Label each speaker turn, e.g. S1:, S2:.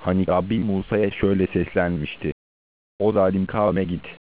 S1: Hani Rabbim Musa'ya şöyle seslenmişti: O zalim kavme git.